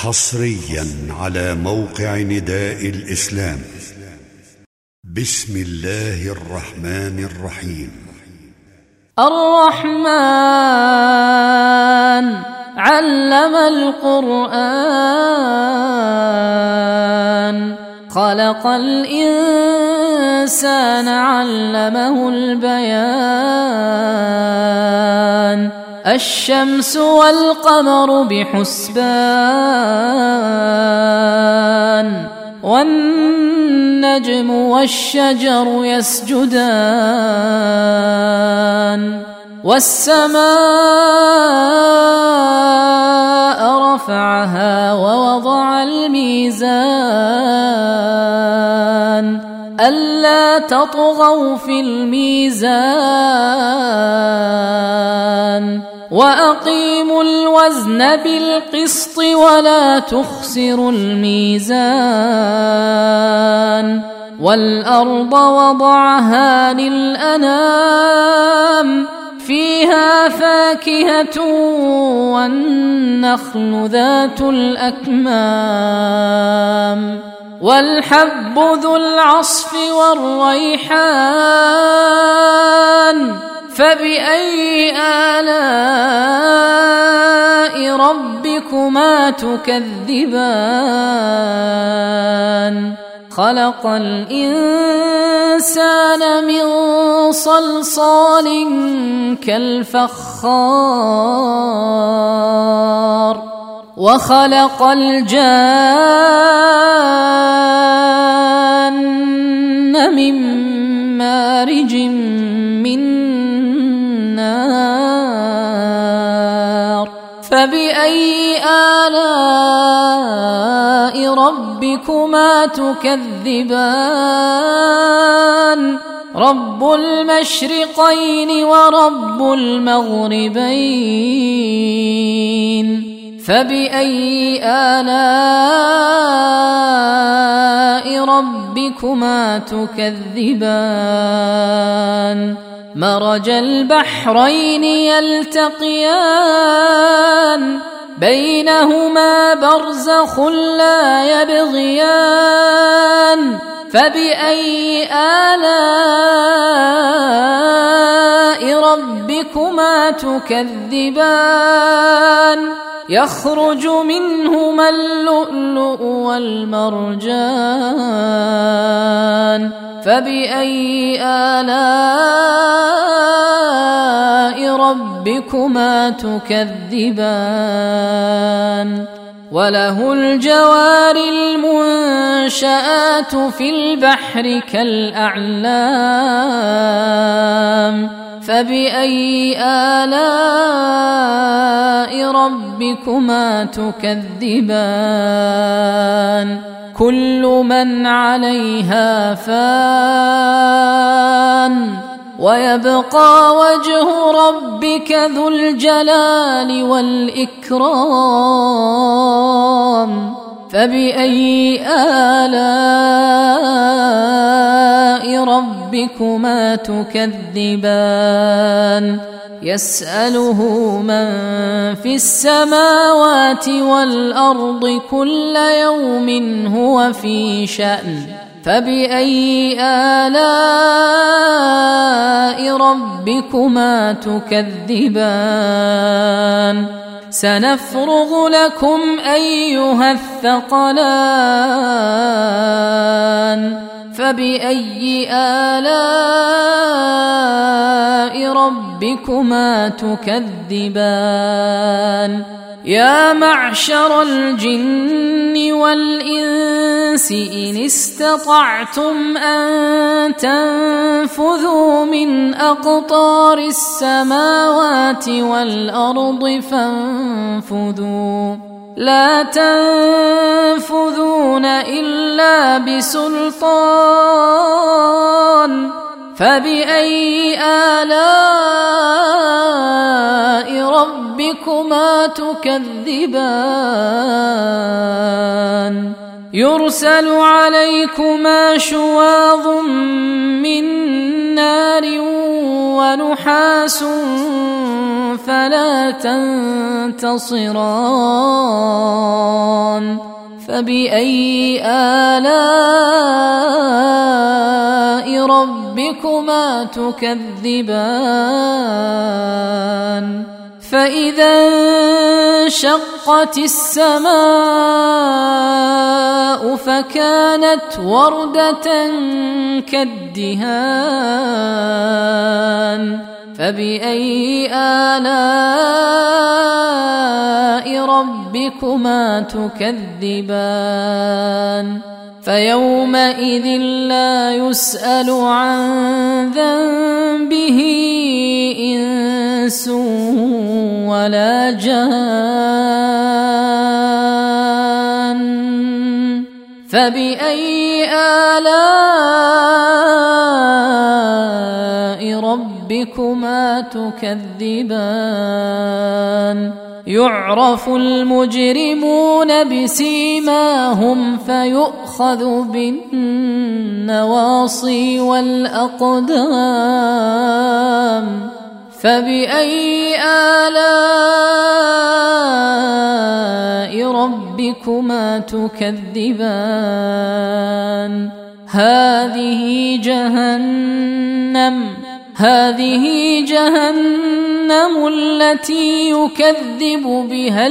حصريا على موقع نداء الإسلام. بسم الله الرحمن الرحيم. الرحمن علم القرآن، خلق الإنسان علمه البيان. الشمس والقمر بحسبان، والنجم والشجر يسجدان. والسماء رفعها ووضع الميزان، ألا تطغوا في الميزان، وأقيموا الوزن بالقسط ولا تخسروا الميزان. والأرض وضعها للأنام، فيها فاكهة والنخل ذات الأكمام، والحب ذو العصف والريحان. فبأي آلاء ربكما تكذبان؟ خلق الإنسان من صلصال كالفخار، وخلق الجان من مارج من نار. فبأي آلاء ربكما تكذبان؟ رب المشرقين ورب المغربين. فبأي آلاء ربكما تكذبان؟ مرج البحرين يلتقيان، بينهما برزخ لا يبغيان. فبأي آلاء ربكما تكذبان؟ يخرج منهما اللؤلؤ والمرجان. فبأي آلاء ربكما تكذبان؟ وله الجوار المنشآت في البحر كالأعلام. فبأي آلاء ربكما تكذبان؟ كل من عليها فان، ويبقى وجه ربك ذو الجلال والإكرام. فبأي آلاء ربكما تكذبان؟ يسأله من في السماوات والأرض كل يوم هو في شأن. فبأي آلاء ربكما تكذبان؟ سنفرغ لكم أيها الثقلان. فبأي آلاء ربكما تكذبان؟ يا معشر الجن والإنس إن استطعتم أن تنفذوا من أقطار السماوات والأرض فانفذوا، لا تنفذون إلا بسلطان. فبأي آلاء ربكما تكذبان؟ يرسل عليكما شواظ من نار ونحاس فلا تنتصران فبأي آلاء ربكما تكذبان فإذا انشقت السماء فكانت وردة كالدهان فبأي آلاء ربكما تكذبان فيومئذ لا يسأل عن ذنبه إنس ولا جان فبأي آلاء ربكما تكذبان يعرف المجرمون بسيماهم فيؤخذ بالنواصي والأقدام فبأي آلاء ربكما تكذبان هذه جهنم التي يكذب بها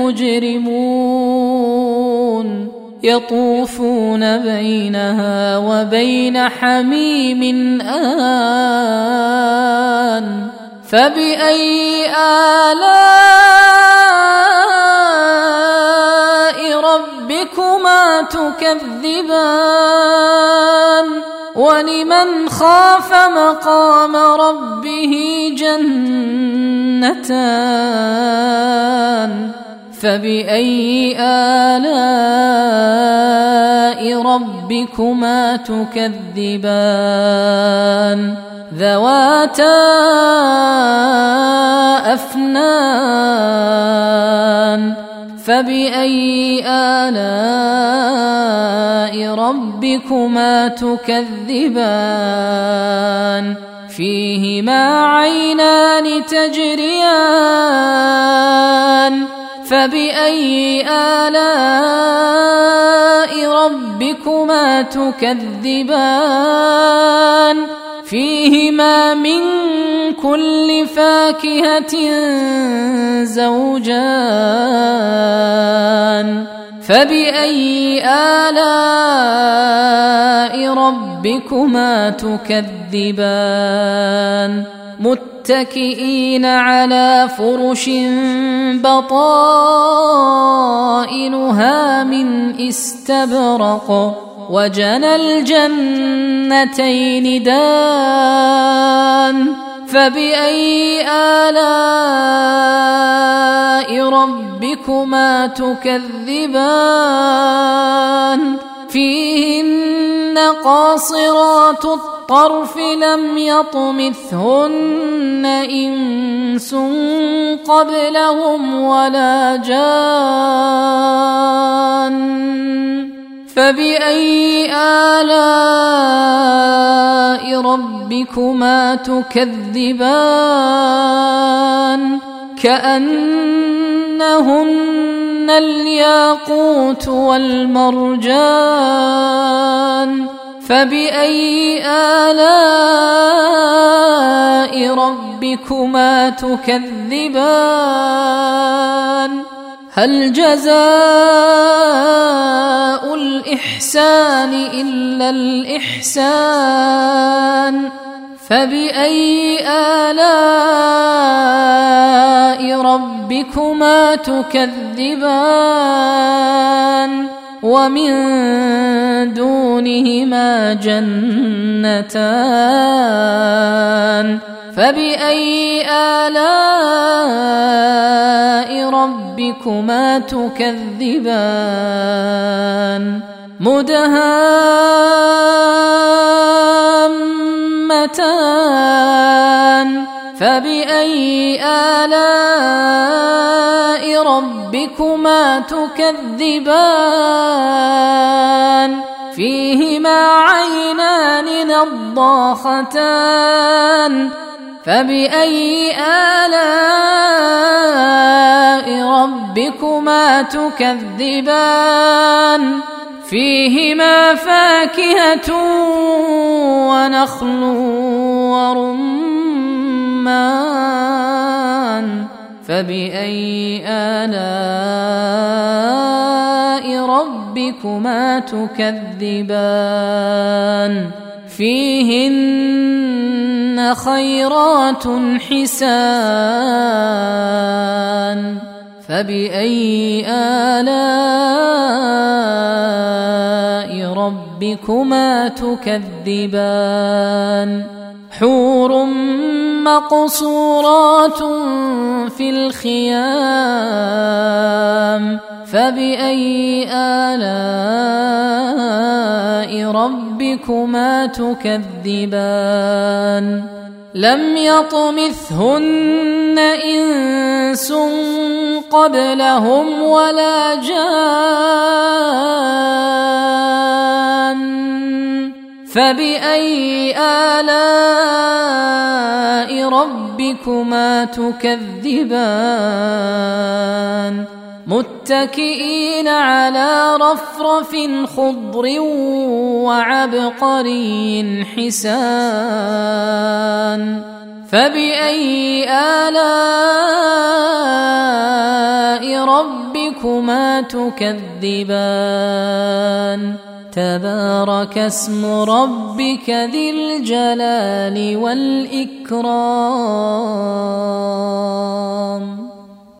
المجرمون يطوفون بينها وبين حميم آن فبأي آلاء ربكما تكذبان ولمن خاف مقام ربه جنتان فبأي آلاء ربكما تكذبان ذواتا أفنان فبأي آلاء ربكما تكذبان فيهما عينان تجريان فبأي آلاء ربكما تكذبان فيهما من كل فاكهة زوجان فبأي آلاء ربكما تكذبان متكئين على فرش بطائنها من استبرق وجنى الجنتين دان فبأي آلاء ربكما تكذبان فيهن قاصرات الطرف لم يطمثهن إنس قبلهم ولا جان فبأي آلاء ربكما تكذبان كأنهن الياقوت والمرجان فبأي آلاء ربكما تكذبان هل جزاء الإحسان إلا الإحسان فبأي آلاء ربكما تكذبان ومن دونهما جنتان فبأي آلاء ربكما تكذبان مدهامتان فبأي آلاء ربكما تكذبان فيهما عينان نضاختان فبأي آلاء ربكما تكذبان فيهما فاكهة ونخل ورمان فبأي آلاء ربكما تكذبان فيهن خيرات حسان فبأي آلاء ربكما تكذبان حور مقصورات في الخيام فبأي آلاء ربكما تكذبان لم يطمثهن إنس قبلهم ولا جان فبأي آلاء ربكما تكذبان متكئين على رفرف خضر وعبقري حسان فبأي آلاء ربكما تكذبان تبارك اسم ربك ذي الجلال والإكرام